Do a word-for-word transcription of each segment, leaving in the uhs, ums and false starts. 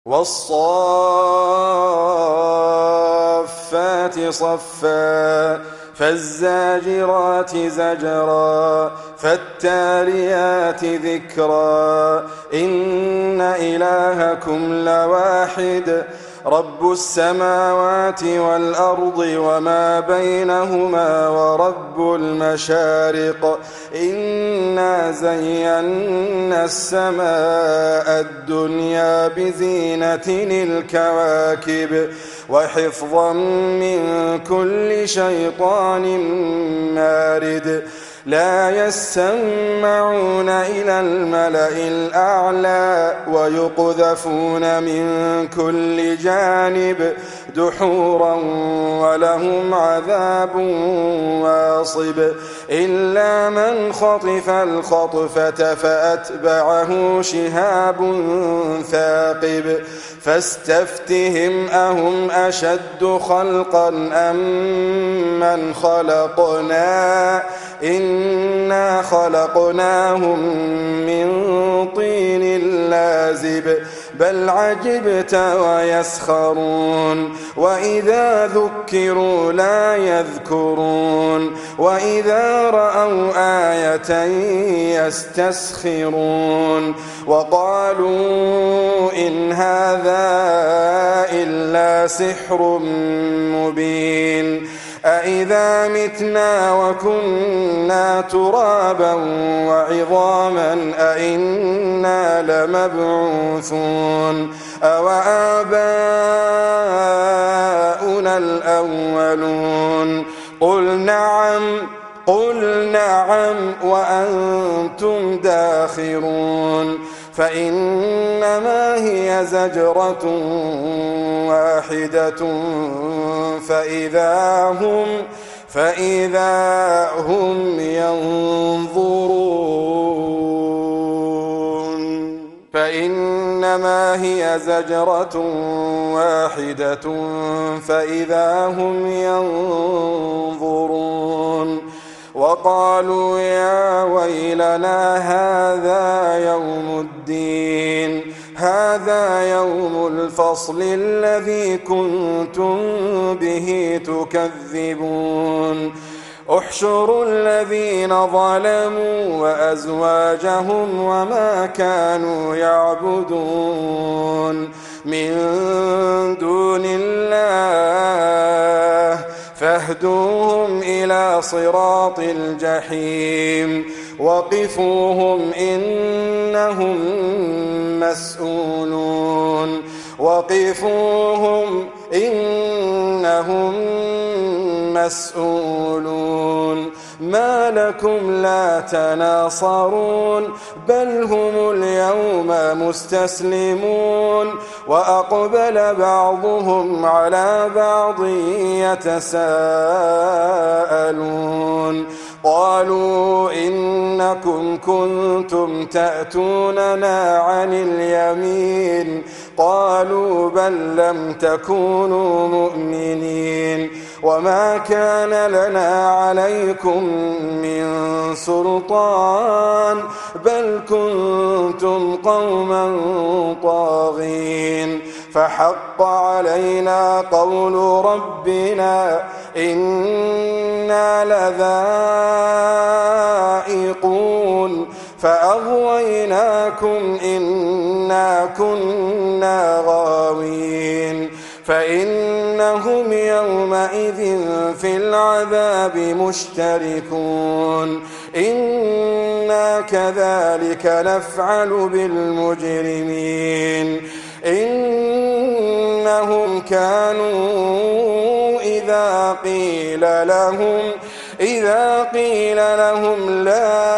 والصافات صفا فالزاجرات زجرا فالتاليات ذكرا إن إلهكم لواحد رب السماوات والأرض وما بينهما ورب المشارق إنا زينا السماء الدنيا بزينة الكواكب وحفظا من كل شيطان مارد لا يسمعون إلى الملأ الأعلى ويقذفون من كل جانب دحورا ولهم عذاب واصب إلا من خطف الخطفة فأتبعه شهاب ثاقب فاستفتهم أهم أشد خلقا أم من خلقنا إنا خلقناهم من طين لازب بل عجبت ويسخرون وإذا ذكروا لا يذكرون وإذا رأوا آية يستسخرون وقالوا إن هذا إلا سحر مبين أإذا متنا وكنا ترابا وعظاما أإنا لمبعوثون أو آباؤنا الأولون قل نعم قل نعم وأنتم داخرون فإنما هي زجرة واحدة فإذا هم فإذا هم ينظرون فإنما هي زجرة واحدة فإذا هم ينظرون وقالوا يا ويلنا هذا يوم الدين هذا يوم الفصل الذي كنتم به تكذبون احشروا الذين ظلموا وأزواجهم وما كانوا يعبدون من دون الله فاهدوهم إلى صراط الجحيم وقفوهم إنهم مسؤولون وقفوهم إنهم مسؤولون ما لكم لا تناصرون بل هم اليوم مستسلمون وأقبل بعضهم على بعض يتساءلون قالوا إنكم كنتم تأتوننا عن اليمين قالوا بل لم تكونوا مؤمنين وما كان لنا عليكم من سلطان بل كنتم قوما طاغين فحق علينا قول ربنا إنا لذائقون فأغويناكم إنا كنا غاوين فإنهم يومئذ في العذاب مشتركون إنا كذلك نفعل بالمجرمين إنهم كانوا إذا قيل لهم إذا قيل لهم لا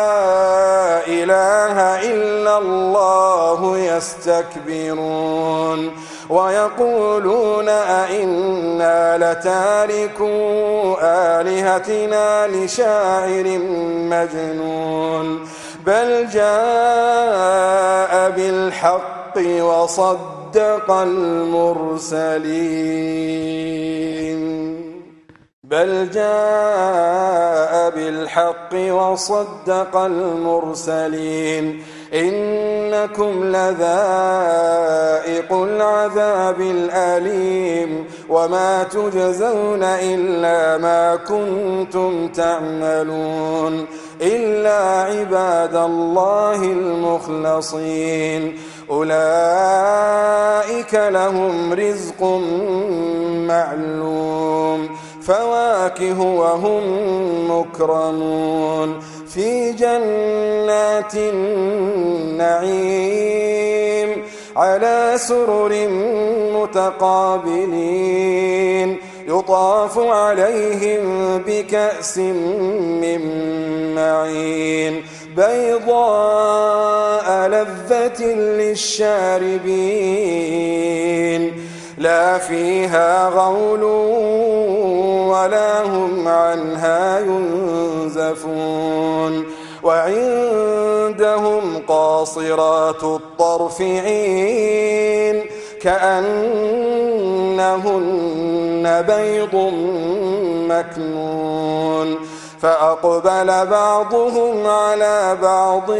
إله إلا الله يستكبرون ويقولون أئنا لتاركو آلهتنا لشاعر مجنون بل جاء بالحق وصدق المرسلين بل جاء بالحق وصدق المرسلين إنكم لذائق العذاب الأليم وما تجزون إلا ما كنتم تعملون إلا عباد الله المخلصين أولئك لهم رزق معلوم فواكه وهم مكرمون في جنات النعيم على سرر متقابلين يطاف عليهم بكأس من معين بيضاء لذة للشاربين لا فيها غول ولا هم عنها ينزفون وعندهم قاصرات الطرف عين كأنهن بيض مكنون فأقبل بعضهم على بعض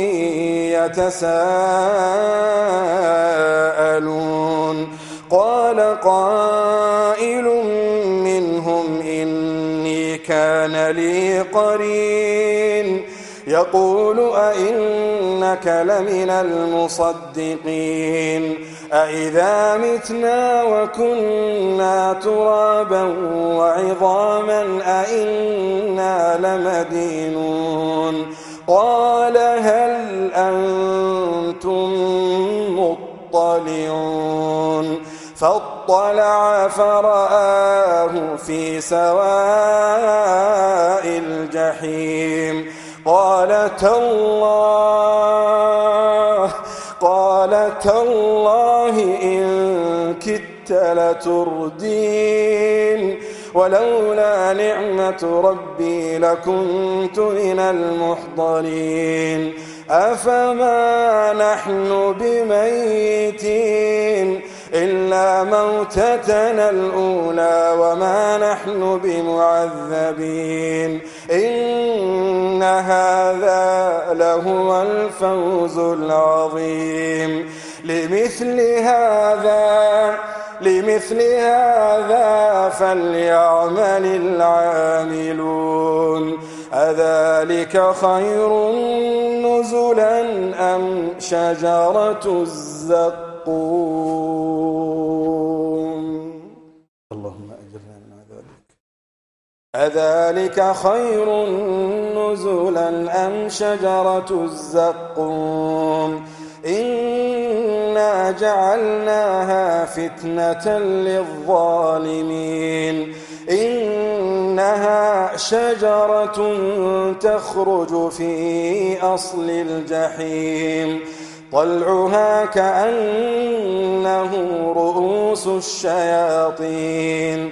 يتساءلون قال قائل منهم إني كان لي قرين يقول أئنك لمن المصدقين أئذا متنا وكنا ترابا وعظاما أئنا لمدينون قال هل أنتم مطلعون فاطلع فرآه في سواء الجحيم قال تالله قال تالله إن كدت لتردين ولولا نعمة ربي لكنت من المحضرين أفما نحن بميتين إلا موتتنا الأولى وما نحن بمعذبين إن هذا لهو الفوز العظيم لمثل هذا لمثل هذا فليعمل العاملون أذلك خير نزلا أم شجرة الزقوم اللهم أجرنا من عذابك أذلك خير نزلا أم شجرة الزقوم إنا جعلناها فتنة للظالمين إنها شجرة تخرج في أصل الجحيم طلعها كأنه رؤوس الشياطين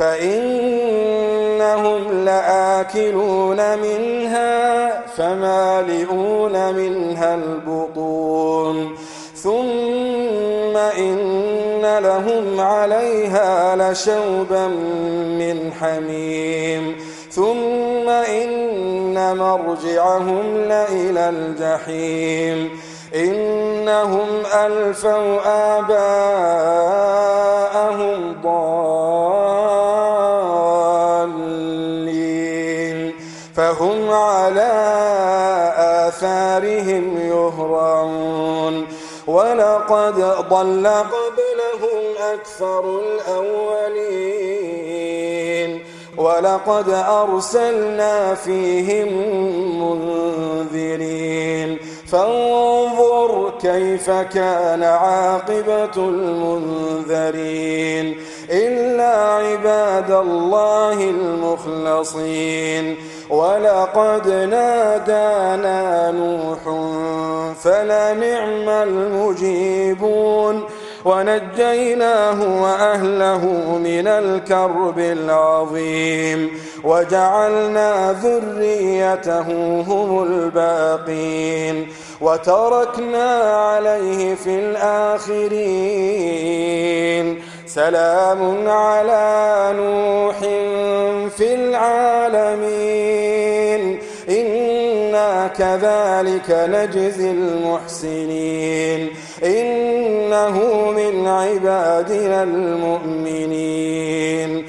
فإنهم لآكلون منها فمالئون منها البطون ثم إن لهم عليها لشوبا من حميم ثم إن مرجعهم لإلى الجحيم إنهم ألفوا آباءهم ضالين فهم على آثارهم يهرعون ولقد ضل قبلهم أكثر الأولين ولقد أرسلنا فيهم منذرين فانظر كيف كان عاقبة المنذرين إلا عباد الله المخلصين ولقد نادانا نوح فلنعم المجيبون ونجيناه وأهله من الكرب العظيم وجعلنا ذريته هم الباقين وتركنا عليه في الآخرين سلام على نوح في العالمين إنا إنا كذلك نجزي المحسنين إنه من عبادنا المؤمنين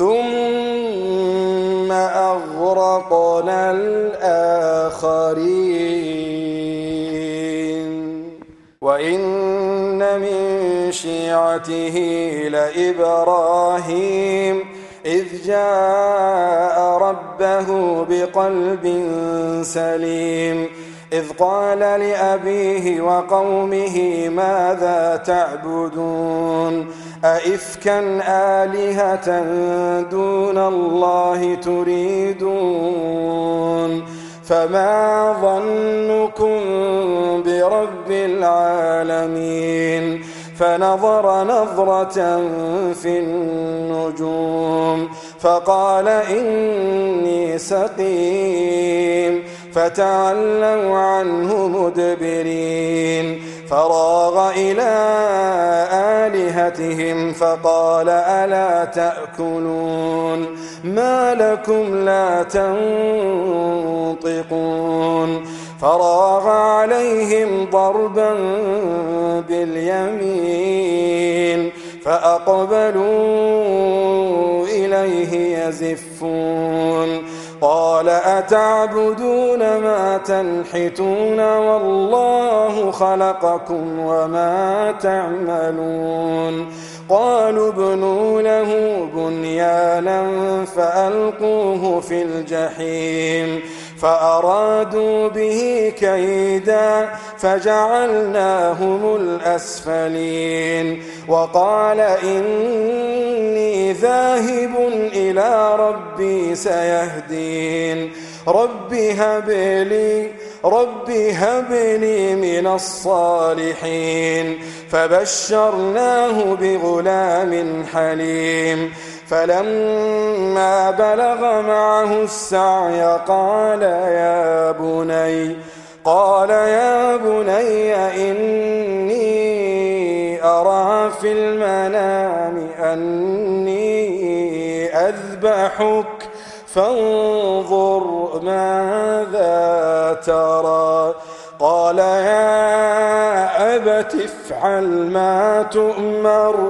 ثم أغرقنا الآخرين وإن من شيعته لإبراهيم إذ جاء ربه بقلب سليم إذ قال لأبيه وقومه ماذا تعبدون أئفكا آلهة دون الله تريدون فما ظنكم برب العالمين فنظر نظرة في النجوم فقال إني سقيم فتولوا عنه مدبرين فراغ إلى آلهتهم فقال ألا تأكلون ما لكم لا تنطقون فراغ عليهم ضربا باليمين فأقبلوا إليه يزفون قال أتعبدون ما تنحتون والله خلقكم وما تعملون قالوا ابنوا له بنيانا فألقوه في الجحيم فأرادوا به كيدا فجعلناهم الأسفلين وقال إني ذاهب إلى ربي سيهدين رب هب لي رب هب لي من الصالحين فبشرناه بغلام حليم فلما بلغ معه السعي قال يا بني قال يا بني إني أرى في المنام أني أذبحك فانظر ماذا ترى قال يا أبت افعل ما تؤمر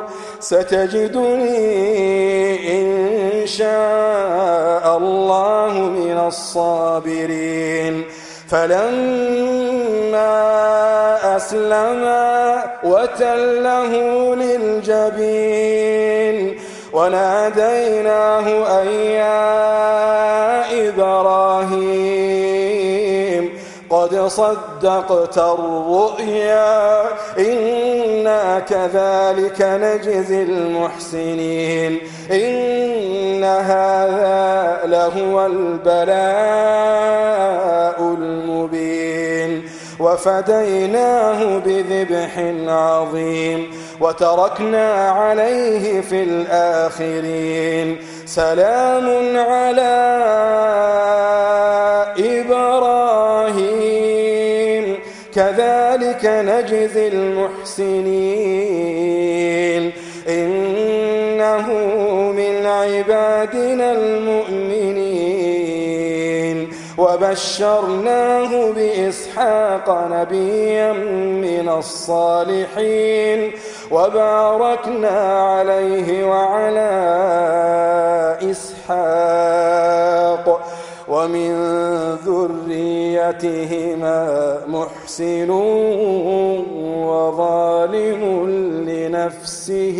ستجدني إن شاء الله من الصابرين فلما أسلما وتله للجبين وناديناه أن يا إبراهيم قد صدقت الرؤيا إنا كذلك نجزي المحسنين إن هذا لهو البلاء المبين وفديناه بذبح عظيم وتركنا عليه في الآخرين سلام على إبراهيم كذلك نجزي المحسنين إنه من عبادنا المؤمنين وبشرناه بإسحاق نبيا من الصالحين وباركنا عليه وعلى إسحاق ومن ذريتهما محسن وظالم لنفسه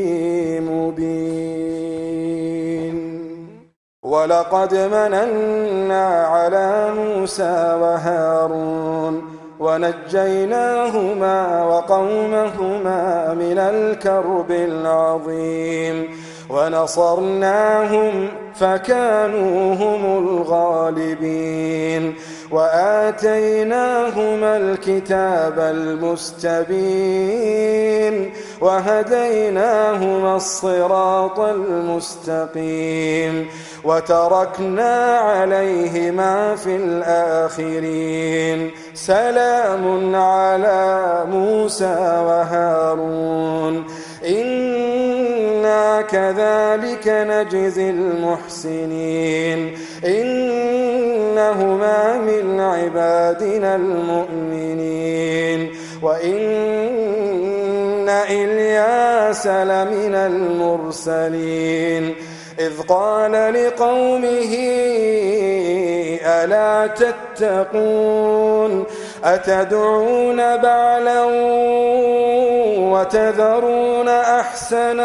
مبين ولقد مننا على موسى وهارون ونجيناهما وقومهما من الكرب العظيم ونصرناهم فكانوا هم الغالبين وآتيناهما الكتاب المستبين وهديناهما الصراط المستقيم وتركنا عليهما في الآخرين سلام على موسى وهارون إنا كذلك نجزي المحسنين إن إنهما من عبادنا المؤمنين وإن إلياس لمن المرسلين إذ قال لقومه ألا تتقون أتدعون بعلا وتذرون أحسن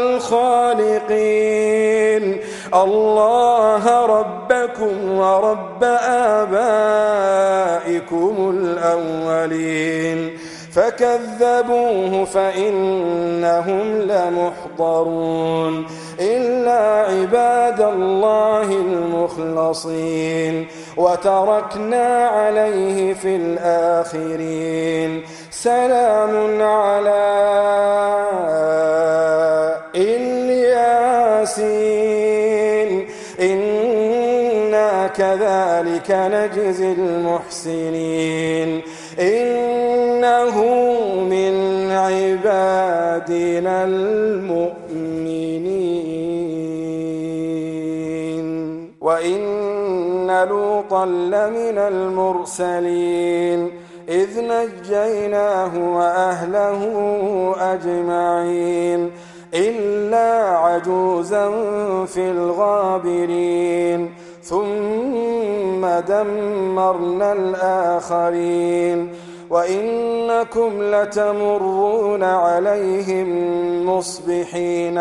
الخالقين الله ربكم ورب آبائكم الأولين فكذبوه فإنهم لمحضرون إلا عباد الله المخلصين وتركنا عليه في الآخرين سلام على الياسين إنا كذلك نجزي المحسنين إنه من عبادنا المؤمنين وإن لوطا لمن المرسلين إذ نجيناه وأهله أجمعين إلا عجوزا في الغابرين ثم دمرنا الآخرين وإنكم لتمرون عليهم مصبحين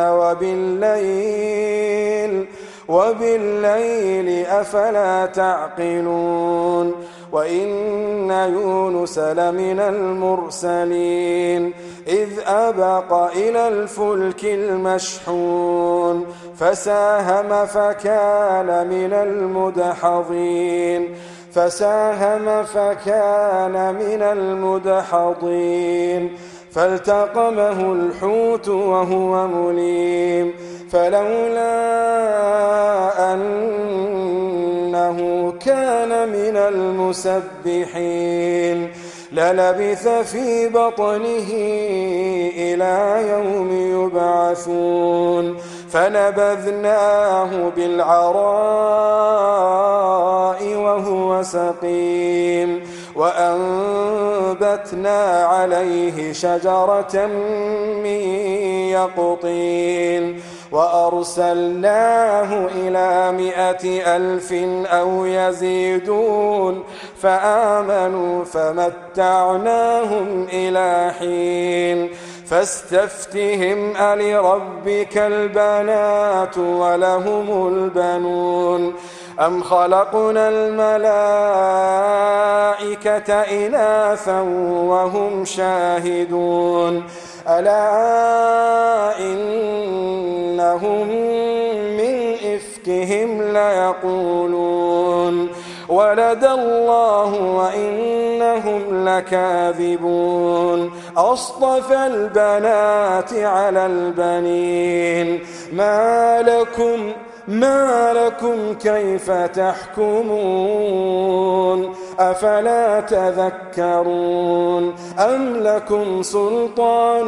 وبالليل وبالليل أفلا تعقلون وإن يونس لمن المرسلين إذ أبق إلى الفلك المشحون فساهم فكان من المدحضين فساهم فكان من المدحضين فالتقمه الحوت وهو مليم فلولا أنه كان من المسبحين للبث في بطنه إلى يوم يبعثون فنبذناه بالعراء وهو سقيم وأنبتنا عليه شجرة من يقطين وأرسلناه إلى مائة ألف أو يزيدون فآمنوا فمتعناهم إلى حين فاستفتهم ألربك البنات ولهم البنون أم خلقنا الملائكة إناثا وهم شاهدون ألا إنهم من إفكهم ليقولون ولد الله وإنهم لكاذبون أصطفى البنات على البنين ما لكم ما لكم كيف تحكمون أفلا تذكرون أم لكم سلطان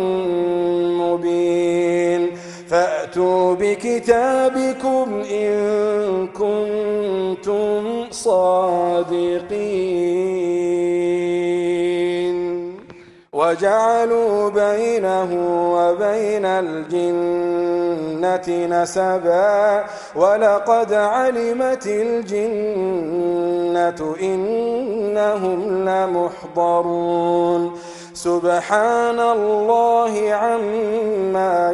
مبين فأتوا بكتابكم إن كنتم صادقين وجعلوا بينه وبين الجنة نسبا ولقد علمت الجنة إنهم لمحضرون سبحان الله عما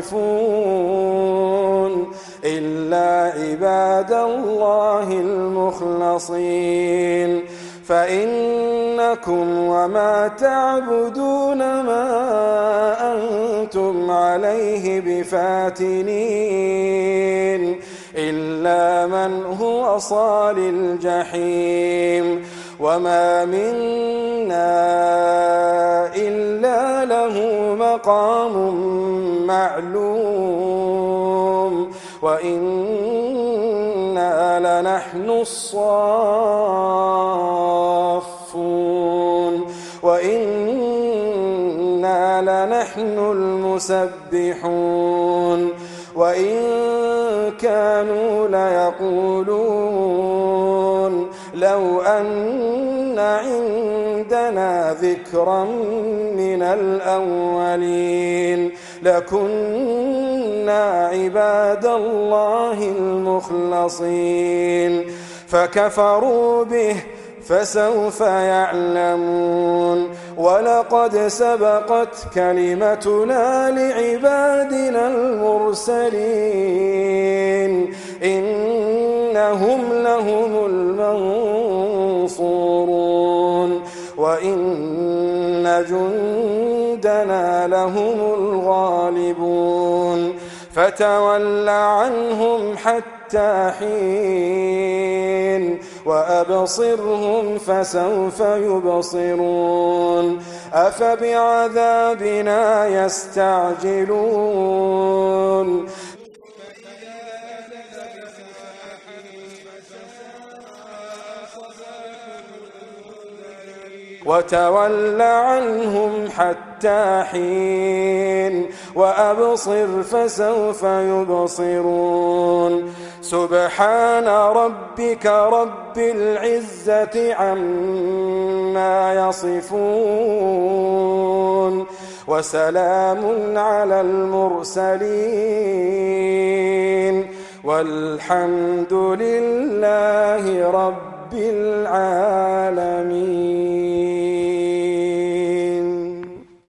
يصفون إلا عباد الله المخلصين فإنكم وما تعبدون ما أنتم عليه بفاتنين إلا من هو صال الجحيم وما منا إلا له مقام معلوم وإنا لنحن الصافون وإنا وإنا لنحن المسبحون وإن كانوا ليقولون لو أن عندنا ذكرا من الأولين لكنا عباد الله المخلصين فكفروا به فسوف يعلمون ولقد سبقت كلمتنا لعبادنا المرسلين إنهم لهم المنصورون وإن جندنا لهم الغالبون فتول عنهم حتى حين وأبصرهم فسوف يبصرون أفبعذابنا يستعجلون وتول عنهم حتى حين وأبصر فسوف يبصرون سبحان ربك رب العزة عما يصفون وسلام على المرسلين والحمد لله رب العالمين.